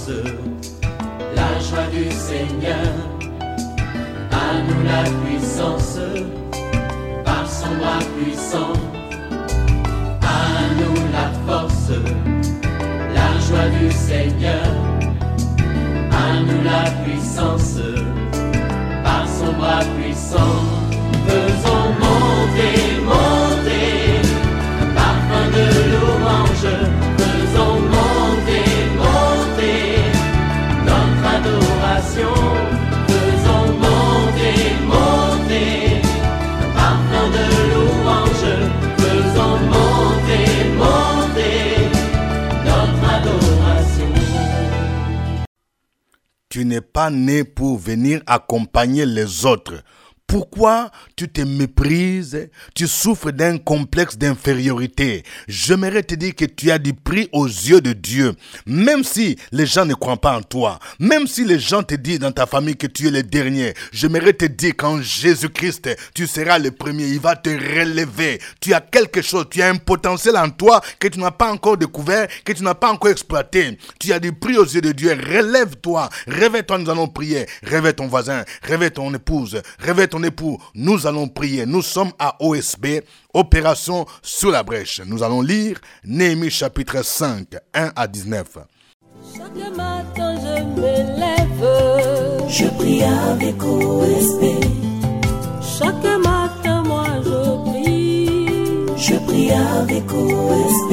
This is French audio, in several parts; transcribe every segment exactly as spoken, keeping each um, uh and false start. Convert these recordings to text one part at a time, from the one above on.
force, la joie du Seigneur. À nous la puissance, par son bras puissant. À nous la force, la joie du Seigneur. À nous la puissance, par son bras puissant. Faisons monter, monter, un parfum de louange. Faisons monter, monter, notre adoration. Faisons monter, monter, un parfum de louange. Faisons monter, monter, notre adoration. Tu n'es pas né pour venir accompagner les autres. Pourquoi tu te méprises? Tu souffres d'un complexe d'infériorité. J'aimerais te dire que tu as du prix aux yeux de Dieu. Même si les gens ne croient pas en toi, même si les gens te disent dans ta famille que tu es le dernier, j'aimerais te dire qu'en Jésus-Christ, tu seras le premier. Il va te relever. Tu as quelque chose, tu as un potentiel en toi que tu n'as pas encore découvert, que tu n'as pas encore exploité. Tu as du prix aux yeux de Dieu. Relève-toi. Réveille-toi, nous allons prier. Réveille ton voisin. Réveille ton épouse. Réveille ton époux, nous allons prier. Nous sommes à O S B, Opération Sur la Brèche. Nous allons lire Néhémie chapitre cinq, un à dix-neuf. Chaque matin je me lève, je prie avec O S B. Chaque matin moi je prie, je prie avec O S B.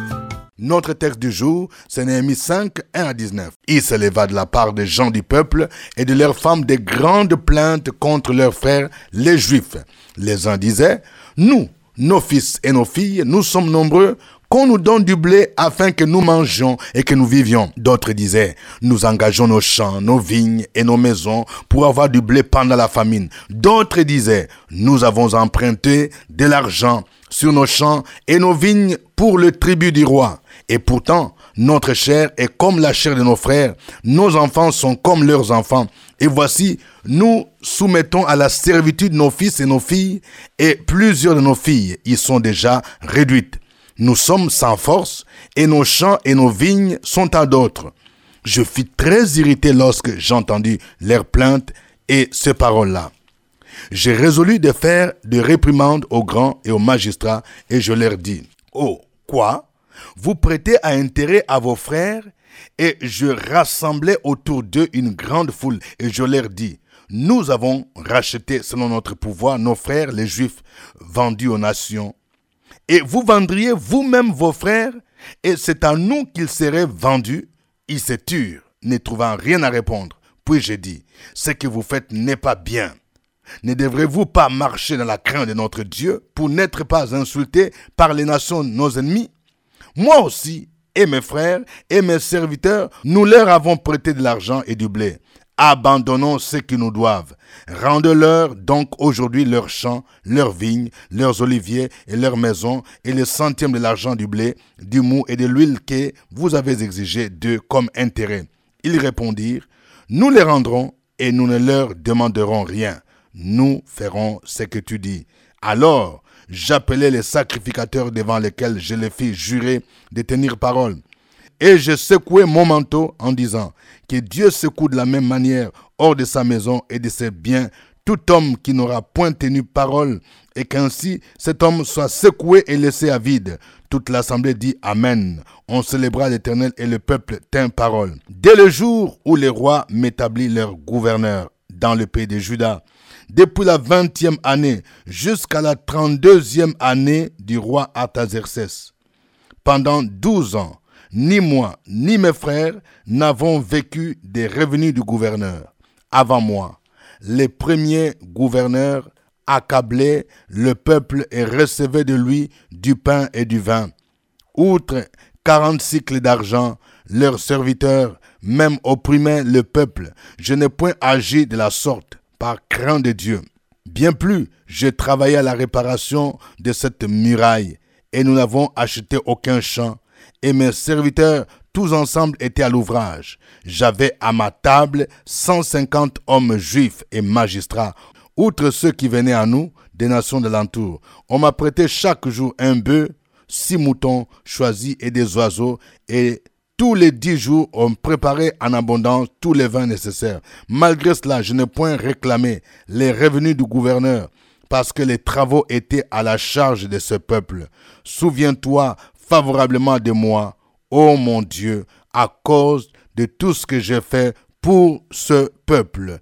Notre texte du jour, c'est Néhémie cinq, un à dix-neuf. Il s'éleva de la part des gens du peuple et de leurs femmes des grandes plaintes contre leurs frères, les Juifs. Les uns disaient, nous, nos fils et nos filles, nous sommes nombreux, qu'on nous donne du blé afin que nous mangions et que nous vivions. D'autres disaient, nous engageons nos champs, nos vignes et nos maisons pour avoir du blé pendant la famine. D'autres disaient, nous avons emprunté de l'argent sur nos champs et nos vignes pour le tribut du roi. Et pourtant, notre chair est comme la chair de nos frères, nos enfants sont comme leurs enfants. Et voici, nous soumettons à la servitude nos fils et nos filles, et plusieurs de nos filles y sont déjà réduites. Nous sommes sans force, et nos champs et nos vignes sont à d'autres. Je fus très irrité lorsque j'entendis leurs plaintes et ces paroles-là. J'ai résolu de faire des réprimandes aux grands et aux magistrats, et je leur dis, « Oh, quoi ? Vous prêtez à intérêt à vos frères ?» Et je rassemblai autour d'eux une grande foule, et je leur dis, « Nous avons racheté selon notre pouvoir nos frères les Juifs, vendus aux nations. Et vous vendriez vous-même vos frères, et c'est à nous qu'ils seraient vendus. » Ils se turent, ne trouvant rien à répondre. Puis j'ai dit, « Ce que vous faites n'est pas bien. Ne devrez-vous pas marcher dans la crainte de notre Dieu pour n'être pas insultés par les nations, nos ennemis? Moi aussi, et mes frères, et mes serviteurs, nous leur avons prêté de l'argent et du blé. Abandonnons ce qu'ils nous doivent. Rendez-leur donc aujourd'hui leurs champs, leurs vignes, leurs oliviers et leurs maisons, et le centième de l'argent du blé, du mou et de l'huile que vous avez exigé d'eux comme intérêt. » Ils répondirent, « Nous les rendrons, et nous ne leur demanderons rien. Nous ferons ce que tu dis. » Alors, j'appelai les sacrificateurs devant lesquels je les fis jurer de tenir parole. Et je secouai mon manteau en disant, que Dieu secoue de la même manière hors de sa maison et de ses biens tout homme qui n'aura point tenu parole, et qu'ainsi cet homme soit secoué et laissé à vide. Toute l'assemblée dit Amen. On célébra l'Éternel et le peuple tint parole. Dès le jour où les rois m'établirent leur gouverneur dans le pays de Juda, depuis la vingtième année jusqu'à la trente-deuxième année du roi Artaxerxès. Pendant douze ans, ni moi, ni mes frères n'avons vécu des revenus du gouverneur. Avant moi, les premiers gouverneurs accablaient le peuple et recevaient de lui du pain et du vin. Outre quarante cycles d'argent, leurs serviteurs même opprimaient le peuple. Je n'ai point agi de la sorte, par crainte de Dieu. Bien plus, j'ai travaillé à la réparation de cette muraille, et nous n'avons acheté aucun champ, et mes serviteurs tous ensemble étaient à l'ouvrage. J'avais à ma table cent cinquante hommes juifs et magistrats, outre ceux qui venaient à nous des nations de l'entour. On m'a prêté chaque jour un bœuf, six moutons choisis et des oiseaux, et tous les dix jours, on préparait en abondance tous les vins nécessaires. Malgré cela, je n'ai point réclamé les revenus du gouverneur, parce que les travaux étaient à la charge de ce peuple. Souviens-toi favorablement de moi, ô mon Dieu, à cause de tout ce que j'ai fait pour ce peuple.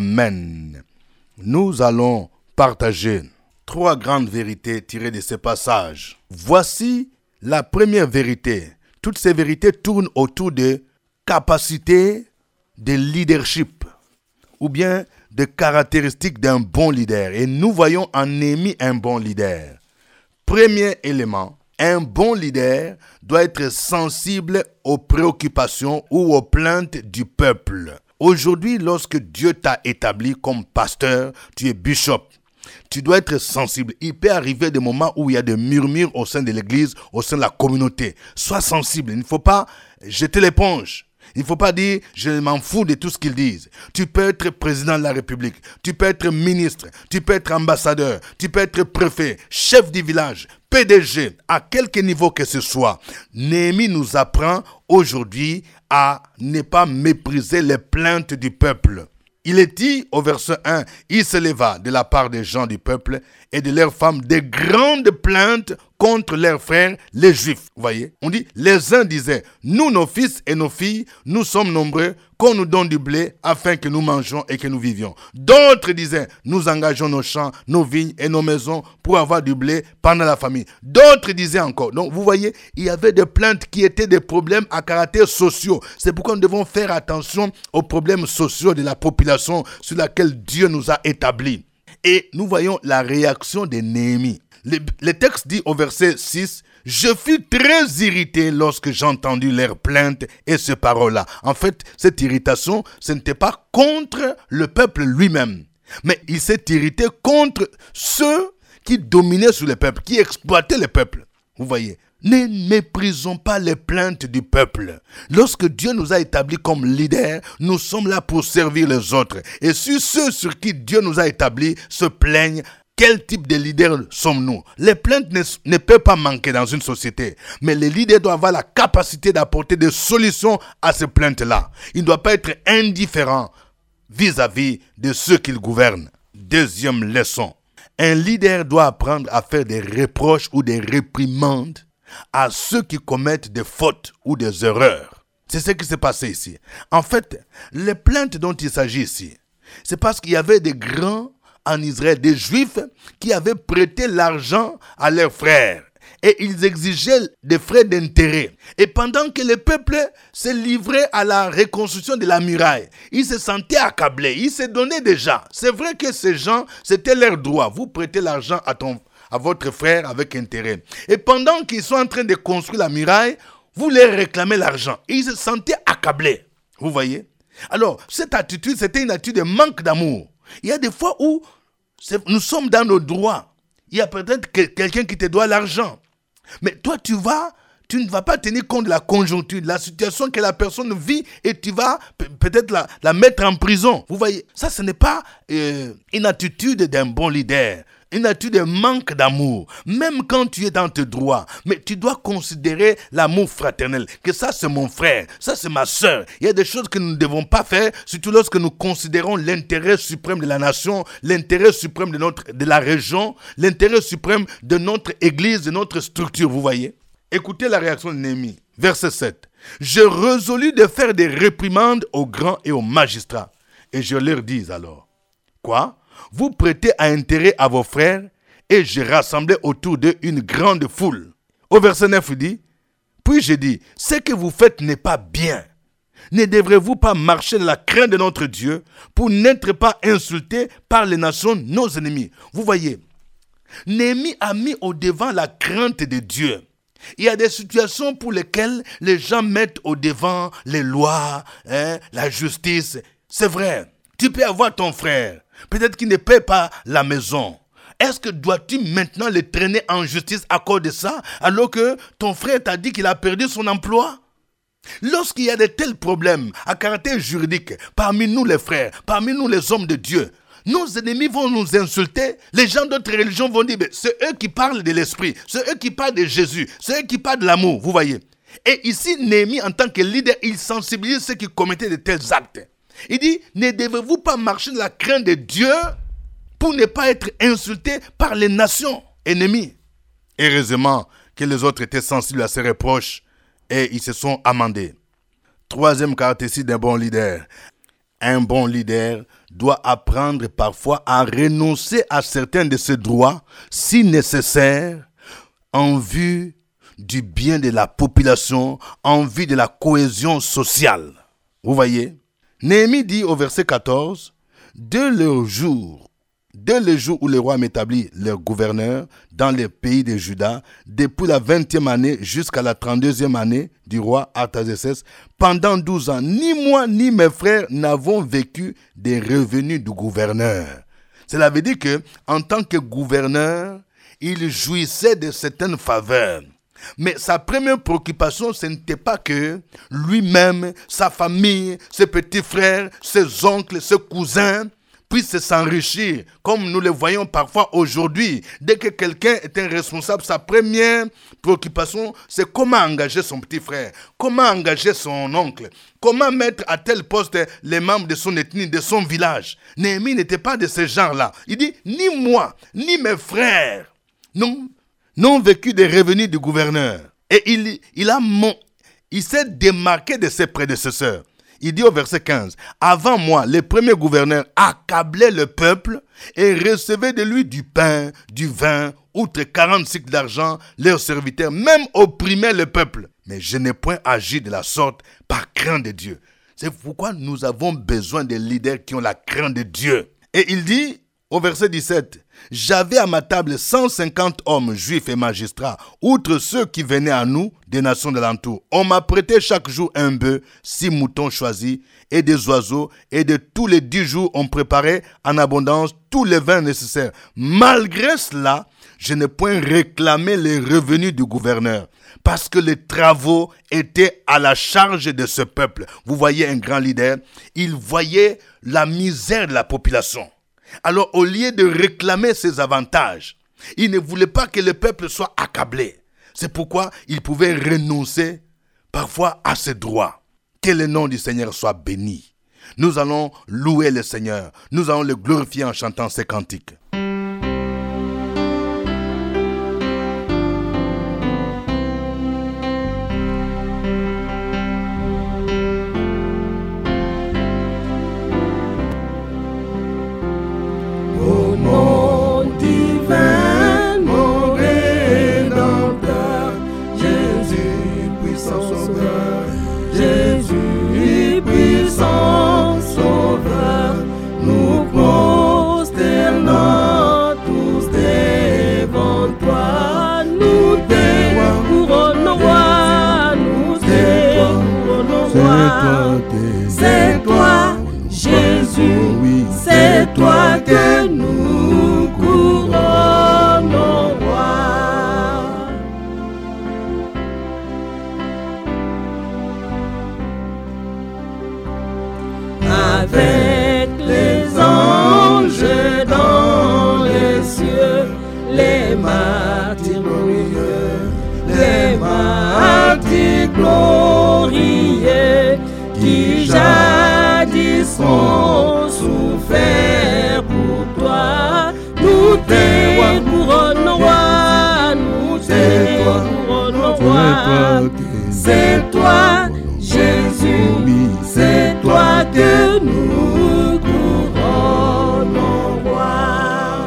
Amen. Nous allons partager trois grandes vérités tirées de ces passages. Voici la première vérité. Toutes ces vérités tournent autour de capacités de leadership ou bien de caractéristiques d'un bon leader. Et nous voyons en Néhémie un bon leader. Premier élément, un bon leader doit être sensible aux préoccupations ou aux plaintes du peuple. Aujourd'hui, lorsque Dieu t'a établi comme pasteur, tu es bishop, tu dois être sensible. Il peut arriver des moments où il y a des murmures au sein de l'église, au sein de la communauté. Sois sensible. Il ne faut pas jeter l'éponge. Il ne faut pas dire « je m'en fous de tout ce qu'ils disent ». Tu peux être président de la République, tu peux être ministre, tu peux être ambassadeur, tu peux être préfet, chef du village, P D G, à quelque niveau que ce soit. Néhémie nous apprend aujourd'hui à ne pas mépriser les plaintes du peuple. Il est dit au verset un, « Il se leva de la part des gens du peuple et de leurs femmes des grandes plaintes contre leurs frères, les Juifs. » Vous voyez, on dit, les uns disaient, « Nous, nos fils et nos filles, nous sommes nombreux, qu'on nous donne du blé afin que nous mangions et que nous vivions. » D'autres disaient, « Nous engageons nos champs, nos vignes et nos maisons pour avoir du blé pendant la famine. » D'autres disaient encore. Donc, vous voyez, il y avait des plaintes qui étaient des problèmes à caractère sociaux. C'est pourquoi nous devons faire attention aux problèmes sociaux de la population sur laquelle Dieu nous a établis. Et nous voyons la réaction de Néhémie. Le, le texte dit au verset six, « Je fus très irrité lorsque j'ai entendu leurs plaintes et ces paroles-là. » En fait, cette irritation, ce n'était pas contre le peuple lui-même, mais il s'est irrité contre ceux qui dominaient sur le peuple, qui exploitaient le peuple. Vous voyez, ne méprisons pas les plaintes du peuple. Lorsque Dieu nous a établis comme leaders, nous sommes là pour servir les autres. Et si ceux sur qui Dieu nous a établis se plaignent, quel type de leader sommes-nous? Les plaintes ne, ne peuvent pas manquer dans une société, mais les leaders doivent avoir la capacité d'apporter des solutions à ces plaintes-là. Il ne doit pas être indifférent vis-à-vis de ceux qu'il gouverne. Deuxième leçon, un leader doit apprendre à faire des reproches ou des réprimandes à ceux qui commettent des fautes ou des erreurs. C'est ce qui s'est passé ici. En fait, les plaintes dont il s'agit ici, c'est parce qu'il y avait des grands en Israël, des Juifs qui avaient prêté l'argent à leurs frères et ils exigeaient des frais d'intérêt. Et pendant que le peuple se livrait à la reconstruction de la muraille, ils se sentaient accablés, ils se donnaient déjà. C'est vrai que ces gens, c'était leur droit. Vous prêtez l'argent à, ton, à votre frère avec intérêt. Et pendant qu'ils sont en train de construire la muraille, vous leur réclamez l'argent. Ils se sentaient accablés. Vous voyez? Alors, cette attitude, c'était une attitude de manque d'amour. Il y a des fois où nous sommes dans nos droits. Il y a peut-être que quelqu'un qui te doit l'argent. Mais toi, tu vas, tu ne vas pas tenir compte de la conjoncture, de la situation que la personne vit et tu vas peut-être la, la mettre en prison. Vous voyez, ça, ce n'est pas euh, une attitude d'un bon leader. Une attitude de manque d'amour, même quand tu es dans tes droits. Mais tu dois considérer l'amour fraternel, que ça c'est mon frère, ça c'est ma soeur. Il y a des choses que nous ne devons pas faire, surtout lorsque nous considérons l'intérêt suprême de la nation, l'intérêt suprême de, notre, de la région, l'intérêt suprême de notre église, de notre structure, vous voyez. Écoutez la réaction de Néhémie, verset sept. « Je résolus de faire des réprimandes aux grands et aux magistrats. » Et je leur dis alors, quoi ? Vous prêtez à intérêt à vos frères, et j'ai rassemblé autour d'eux une grande foule. Au verset neuf, il dit, puis j'ai dit, ce que vous faites n'est pas bien. Ne devrez-vous pas marcher dans la crainte de notre Dieu pour n'être pas insultés par les nations, nos ennemis? Vous voyez, Néhémie a mis au devant la crainte de Dieu. Il y a des situations pour lesquelles les gens mettent au devant les lois, hein, la justice. C'est vrai, tu peux avoir ton frère. Peut-être qu'il ne paie pas la maison. Est-ce que dois-tu maintenant le traîner en justice à cause de ça, alors que ton frère t'a dit qu'il a perdu son emploi? Lorsqu'il y a de tels problèmes à caractère juridique, parmi nous les frères, parmi nous les hommes de Dieu, nos ennemis vont nous insulter, les gens d'autres religions vont dire, c'est eux qui parlent de l'esprit, c'est eux qui parlent de Jésus, c'est eux qui parlent de l'amour, vous voyez. Et ici, Néhémie, en tant que leader, il sensibilise ceux qui commettaient de tels actes. Il dit, ne devez-vous pas marcher dans la crainte de Dieu pour ne pas être insultés par les nations ennemies? Heureusement que les autres étaient sensibles à ces reproches et ils se sont amendés. Troisième caractéristique d'un bon leader. Un bon leader doit apprendre parfois à renoncer à certains de ses droits, si nécessaire, en vue du bien de la population, en vue de la cohésion sociale. Vous voyez? Néhémie dit au verset quatorze, « Dès le jour, dès le jour où le roi m'établit leur gouverneur dans les pays de Juda, depuis la vingtième année jusqu'à la trente-deuxième année du roi Artaxerxès, pendant douze ans, ni moi ni mes frères n'avons vécu des revenus du gouverneur. » Cela veut dire que, en tant que gouverneur, il jouissait de certaines faveurs. Mais sa première préoccupation, ce n'était pas que lui-même, sa famille, ses petits frères, ses oncles, ses cousins puissent s'enrichir, comme nous le voyons parfois aujourd'hui. Dès que quelqu'un est un responsable, sa première préoccupation, c'est comment engager son petit frère, comment engager son oncle, comment mettre à tel poste les membres de son ethnie, de son village. Néhémie n'était pas de ce genre-là. Il dit, ni moi, ni mes frères, non, n'ont vécu des revenus du gouverneur. Et il, il, a mon, il s'est démarqué de ses prédécesseurs. Il dit au verset quinze, « Avant moi, les premiers gouverneurs accablaient le peuple et recevaient de lui du pain, du vin, outre quarante cycles d'argent, leurs serviteurs, même opprimaient le peuple. Mais je n'ai point agi de la sorte par crainte de Dieu. » C'est pourquoi nous avons besoin de leaders qui ont la crainte de Dieu. Et il dit au verset dix-sept, « J'avais à ma table cent cinquante hommes juifs et magistrats, outre ceux qui venaient à nous des nations d'alentour. On m'a prêté chaque jour un bœuf, six moutons choisis, et des oiseaux, et de tous les dix jours, on préparait en abondance tous les vins nécessaires. Malgré cela, je n'ai point réclamé les revenus du gouverneur, parce que les travaux étaient à la charge de ce peuple. » Vous voyez un grand leader, il voyait la misère de la population. Alors, au lieu de réclamer ses avantages, il ne voulait pas que le peuple soit accablé. C'est pourquoi il pouvait renoncer parfois à ses droits. Que le nom du Seigneur soit béni. Nous allons louer le Seigneur. Nous allons le glorifier en chantant ces cantiques. C'est toi, Jésus, oui, c'est toi que nous couronnons, roi. Avec les anges dans les cieux, les martyrs glorieux, les martyrs glorieux, qui jadis ont souffert pour toi, nous te couronnons, roi, nous te couronnons, roi. C'est toi, Jésus, c'est toi que nous couronnons, roi.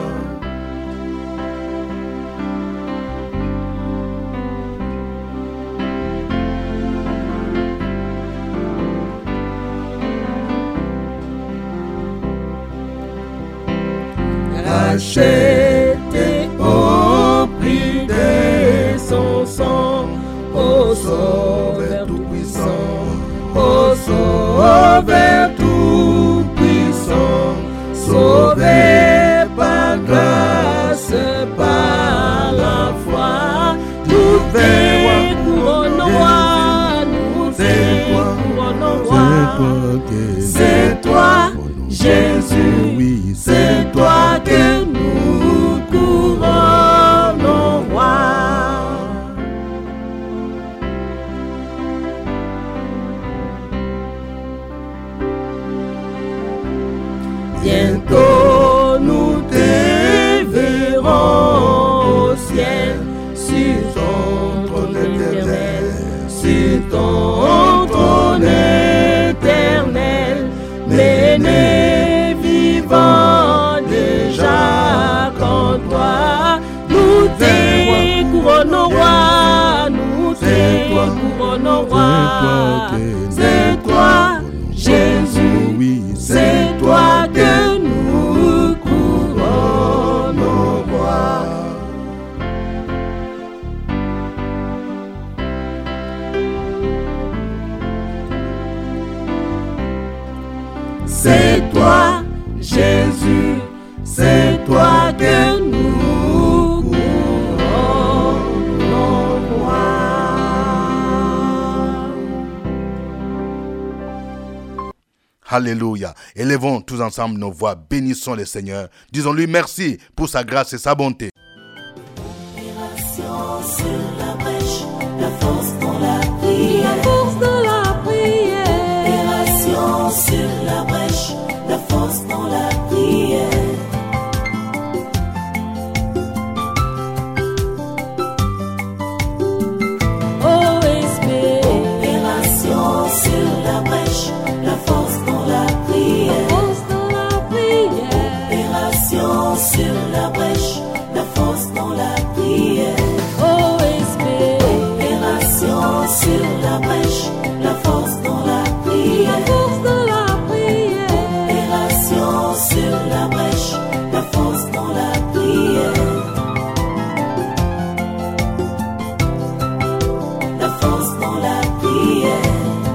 Racheté au prix de son sang, ô Sauveur tout-puissant, ô Sauveur tout-puissant, sauvé par grâce, par la foi, nous te couronnons, roi, nous te couronnons, roi. C'est toi, Jésus, oui, c'est toi que nous couronnons, roi. ton trône éternel, l'aîné vivant déjà qu'en toi, nous te couronnons roi, nous te couronnons roi. C'est toi, Jésus, oui, c'est toi que nous couronnons roi. C'est toi, Jésus, c'est toi que nous couronnons roi. Alléluia. Élevons tous ensemble nos voix, bénissons le Seigneur. Disons-lui merci pour sa grâce et sa bonté. Opération sur la brèche, la force dans la prière. La force dans la prière. Opération sur la brèche, la force dans la prière. O S B. Opération sur la brèche, la force dans la prière. Force dans la prière. Opération sur la brèche, la force dans la prière. O S B. Opération sur la brèche, la force dans la prière. Force dans la prière. Opération sur la brèche, la force dans la prière. La force dans la prière.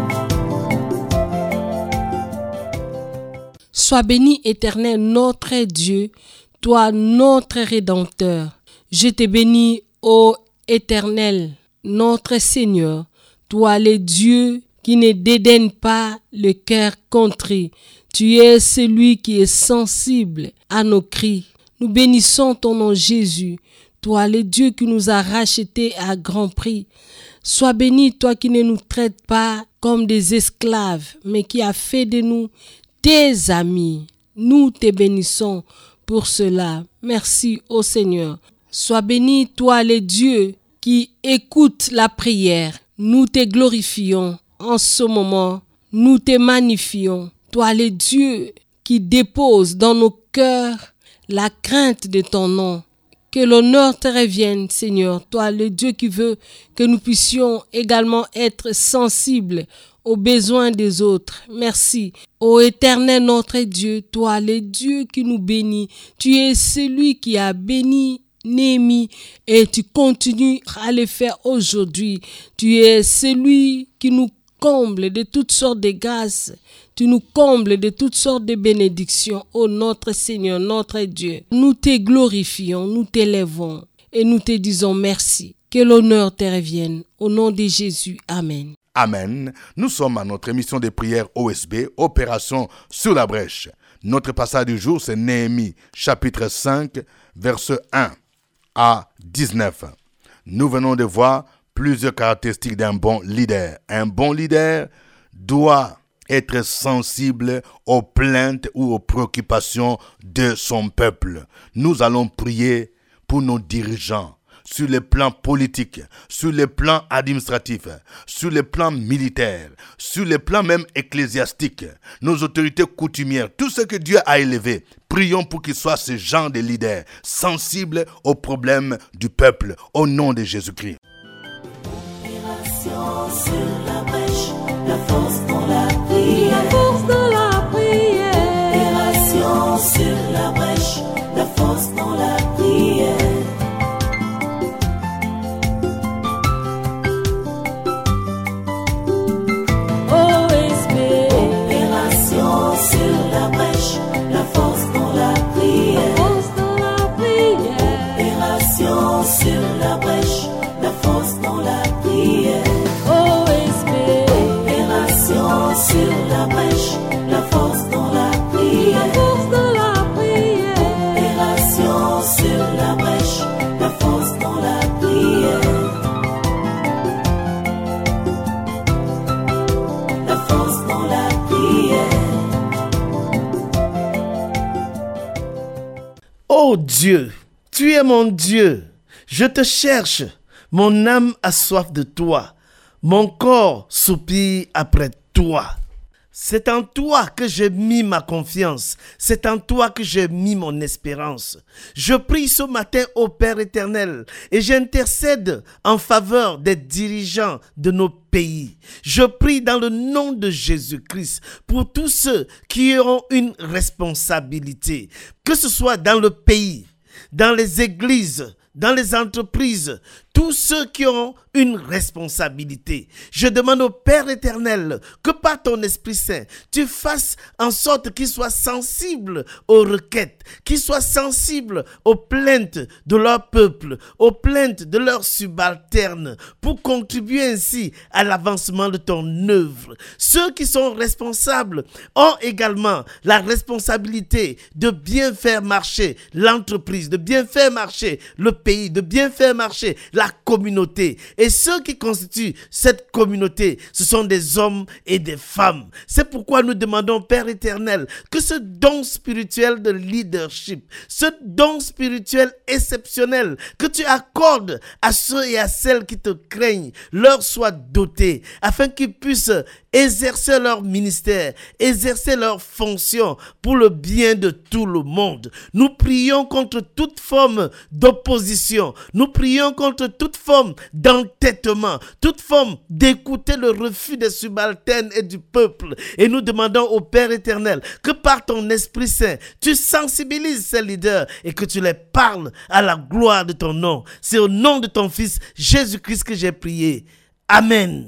Sois béni, Éternel, notre Dieu, toi, notre Rédempteur. Je te bénis, ô Éternel, notre Seigneur, toi, le Dieu qui ne dédaigne pas le cœur contrit. Tu es celui qui est sensible à nos cris. Nous bénissons ton nom, Jésus, toi, le Dieu qui nous a rachetés à grand prix. Sois béni, toi qui ne nous traites pas comme des esclaves, mais qui a fait de nous tes amis. Nous te bénissons pour cela. Merci, ô Seigneur. Sois béni, toi, le Dieu qui écoute la prière. Nous te glorifions en ce moment. Nous te magnifions. Toi, le Dieu qui dépose dans nos cœurs la crainte de ton nom. Que l'honneur te revienne, Seigneur. Toi, le Dieu qui veut que nous puissions également être sensibles aux besoins des autres. Merci. Ô Éternel notre Dieu, toi, le Dieu qui nous bénit, tu es celui qui a béni Néhémie et tu continues à le faire aujourd'hui. Tu es celui qui nous comble de toutes sortes de grâces. Tu nous combles de toutes sortes de bénédictions, ô notre Seigneur, notre Dieu. Nous te glorifions, nous t'élèvons et nous te disons merci. Que l'honneur te revienne. Au nom de Jésus, Amen. Amen. Nous sommes à notre émission de prière O S B, Opération sur la brèche. Notre passage du jour, c'est Néhémie, chapitre cinq, versets un à dix-neuf. Nous venons de voir plusieurs caractéristiques d'un bon leader. Un bon leader doit être sensible aux plaintes ou aux préoccupations de son peuple. Nous allons prier pour nos dirigeants, sur le plan politique, sur le plan administratif, sur le plan militaire, sur le plan même ecclésiastique, nos autorités coutumières, tout ce que Dieu a élevé. Prions pour qu'ils soient ce genre de leaders, sensibles aux problèmes du peuple, au nom de Jésus-Christ. Opération sur la brèche, la force dans la prière. La force dans la prière. Opération sur la brèche, la force dans la prière. O S B. Opération sur la brèche, la force dans la prière. Force dans la prière. Opération sur la brèche, la force dans la prière. O S B. Opération sur la brèche, la force dans la prière. Force dans la prière. Opération sur la brèche, la force dans la prière. La force dans la prière. Ô Dieu, tu es mon Dieu. Je te cherche. Mon âme a soif de toi. Mon corps soupire après toi. C'est en toi que j'ai mis ma confiance. C'est en toi que j'ai mis mon espérance. Je prie ce matin au Père éternel et j'intercède en faveur des dirigeants de nos pays. Je prie dans le nom de Jésus-Christ pour tous ceux qui auront une responsabilité, que ce soit dans le pays, dans les églises, dans les entreprises, tous ceux qui ont une responsabilité. Je demande au Père éternel que par ton Esprit Saint, tu fasses en sorte qu'ils soient sensibles aux requêtes, qu'ils soient sensibles aux plaintes de leur peuple, aux plaintes de leurs subalternes, pour contribuer ainsi à l'avancement de ton œuvre. Ceux qui sont responsables ont également la responsabilité de bien faire marcher l'entreprise, de bien faire marcher le pays, de bien faire marcher la communauté. Et ceux qui constituent cette communauté, ce sont des hommes et des femmes. C'est pourquoi nous demandons, Père éternel, que ce don spirituel de leadership, ce don spirituel exceptionnel que tu accordes à ceux et à celles qui te craignent, leur soit doté, afin qu'ils puissent exercer leur ministère, exercer leur fonction pour le bien de tout le monde. Nous prions contre toute forme d'opposition. Nous prions contre toute forme d'entêtement, toute forme d'écouter le refus des subalternes et du peuple. Et nous demandons au Père éternel que par ton Esprit Saint, tu sensibilises ces leaders et que tu les parles à la gloire de ton nom. C'est au nom de ton Fils Jésus-Christ que j'ai prié. Amen.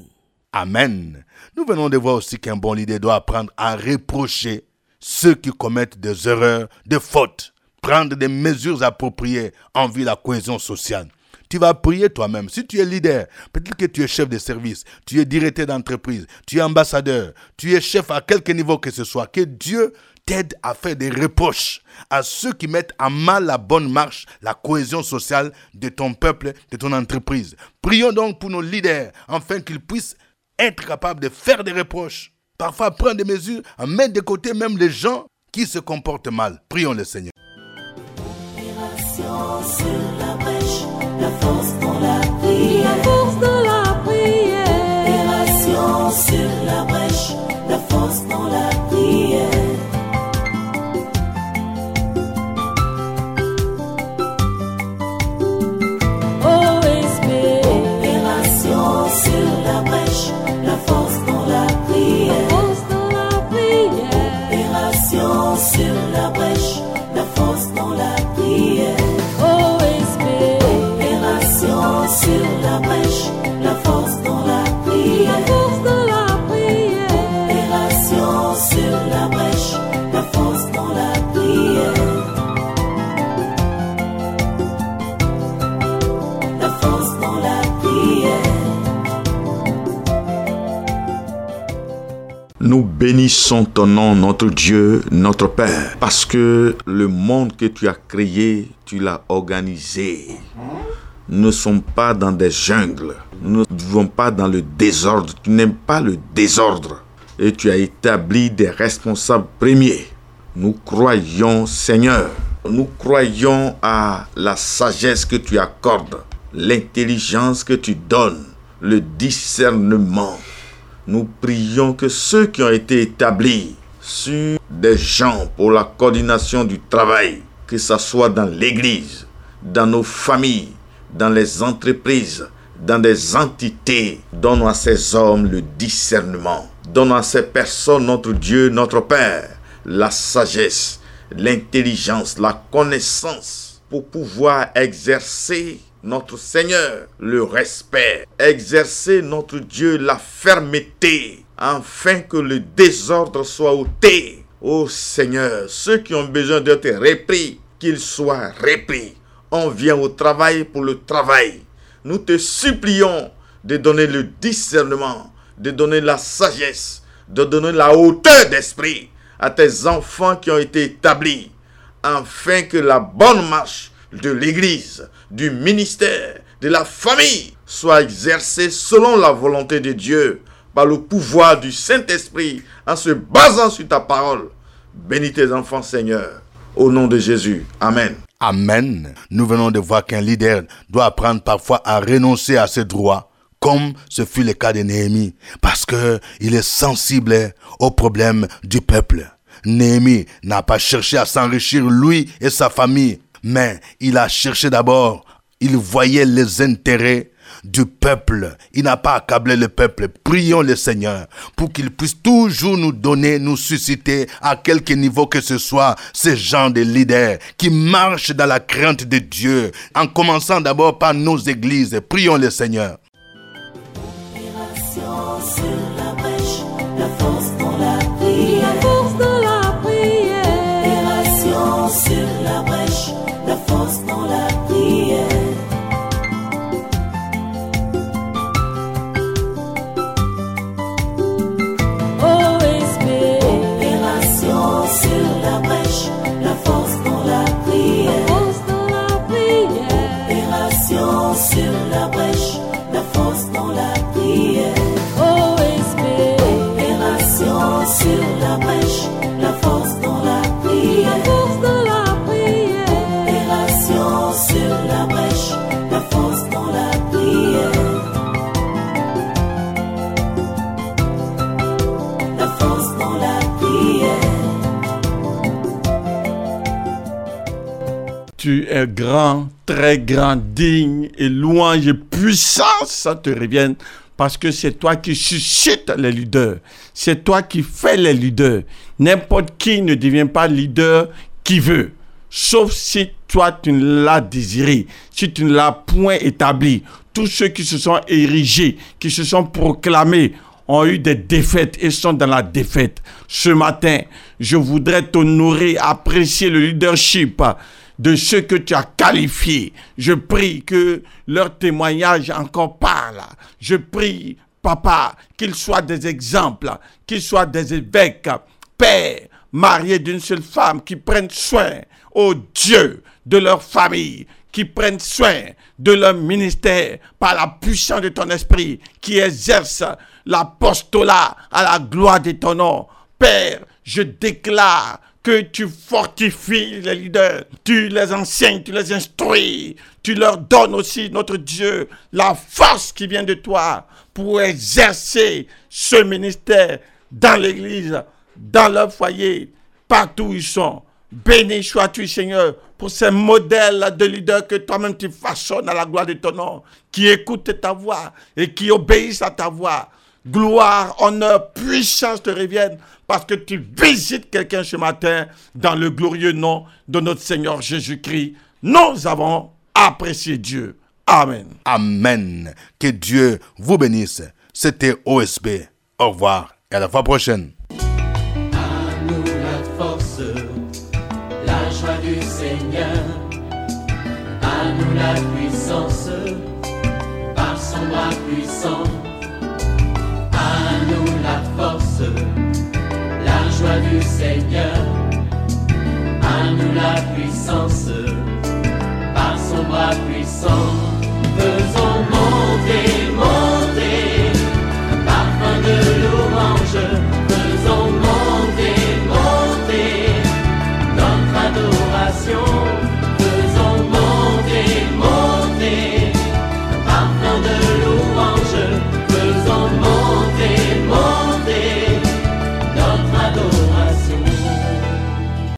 Amen. Nous venons de voir aussi qu'un bon leader doit apprendre à reprocher ceux qui commettent des erreurs, des fautes, prendre des mesures appropriées en vue de la cohésion sociale. Tu vas prier toi-même. Si tu es leader, peut-être que tu es chef de service, tu es directeur d'entreprise, tu es ambassadeur, tu es chef à quelque niveau que ce soit, que Dieu t'aide à faire des reproches à ceux qui mettent à mal la bonne marche, la cohésion sociale de ton peuple, de ton entreprise. Prions donc pour nos leaders, afin qu'ils puissent être capables de faire des reproches, parfois prendre des mesures, à mettre de côté même les gens qui se comportent mal. Prions le Seigneur. Opération sur la brèche, la force dans la prière. La force de la prière. Opération sur la brèche, la force dans la prière. O S P. Opération sur la brèche, la force dans la La prière. force de la prière. Opération sur la brèche, la force dans la prière. O S P. Opération sur la brèche, la force dans la La prière. force de la prière. Opération sur la brèche, la force dans la prière. La force dans la prière. Nous bénissons ton nom, notre Dieu, notre Père, parce que le monde que tu as créé, tu l'as organisé. Nous ne sommes pas dans des jungles, nous ne vivons pas dans le désordre, tu n'aimes pas le désordre. Et tu as établi des responsables premiers. Nous croyons, Seigneur, nous croyons à la sagesse que tu accordes, l'intelligence que tu donnes, le discernement. Nous prions que ceux qui ont été établis sur des gens pour la coordination du travail, que ce soit dans l'église, dans nos familles, dans les entreprises, dans des entités, donne à ces hommes le discernement. Donne à ces personnes, notre Dieu, notre Père, la sagesse, l'intelligence, la connaissance pour pouvoir exercer notre Seigneur, le respect, exercer notre Dieu, la fermeté, afin que le désordre soit ôté. Ô Seigneur, ceux qui ont besoin d'être repris, qu'ils soient repris. On vient au travail pour le travail. Nous te supplions de donner le discernement, de donner la sagesse, de donner la hauteur d'esprit à tes enfants qui ont été établis, afin que la bonne marche de l'Église, du ministère, de la famille soit exercée selon la volonté de Dieu, par le pouvoir du Saint-Esprit, en se basant sur ta parole. Bénis tes enfants, Seigneur, au nom de Jésus. Amen. Amen. Nous venons de voir qu'un leader doit apprendre parfois à renoncer à ses droits comme ce fut le cas de Néhémie, parce que il est sensible aux problèmes du peuple. Néhémie n'a pas cherché à s'enrichir lui et sa famille, mais il a cherché d'abord, il voyait les intérêts du peuple. Il n'a pas accablé le peuple. Prions le Seigneur pour qu'il puisse toujours nous donner, nous susciter à quelque niveau que ce soit ces gens de leaders qui marchent dans la crainte de Dieu, en commençant d'abord par nos églises. Prions le Seigneur. Opération sur la brèche, la force dans la prière. La force dans la prière. Opération sur la brèche, la force dans la prière. O S B. Opération sur la brèche, la force dans la prière. Force dans la prière. Opération sur la brèche, la force dans la prière. O S B. Opération sur la brèche, la force dans la La prière. force dans la prière. Opération sur la brèche, la force dans la prière. La force dans la prière. Tu es grand, très grand, digne et louange et puissance, ça te revienne. Parce que c'est toi qui suscites les leaders. C'est toi qui fais les leaders. N'importe qui ne devient pas leader qui veut. Sauf si toi, tu ne l'as désiré. Si tu ne l'as point établi. Tous ceux qui se sont érigés, qui se sont proclamés, ont eu des défaites et sont dans la défaite. Ce matin, je voudrais t'honorer, apprécier le leadership de ceux que tu as qualifiés. Je prie que leur témoignage encore parle. Je prie, Papa, qu'ils soient des exemples, qu'ils soient des évêques, pères, mariés d'une seule femme, qui prennent soin, ô Dieu, de leur famille, qui prennent soin de leur ministère par la puissance de ton esprit, qui exercent l'apostolat à la gloire de ton nom. Père, je déclare que tu fortifies les leaders, tu les enseignes, tu les instruis, tu leur donnes aussi, notre Dieu, la force qui vient de toi pour exercer ce ministère dans l'église, dans leur foyer, partout où ils sont. Béni sois-tu, Seigneur, pour ces modèles de leaders que toi-même tu façonnes à la gloire de ton nom, qui écoutent ta voix et qui obéissent à ta voix. Gloire, honneur, puissance te reviennent parce que tu visites quelqu'un ce matin dans le glorieux nom de notre Seigneur Jésus-Christ. Nous avons apprécié Dieu. Amen. Amen. Que Dieu vous bénisse. C'était O S B. Au revoir et à la fois prochaine. À nous la force, la joie du Seigneur. À nous la puissance, par son bras puissant. À nous la force, la joie du Seigneur. À nous la puissance, par son bras puissant.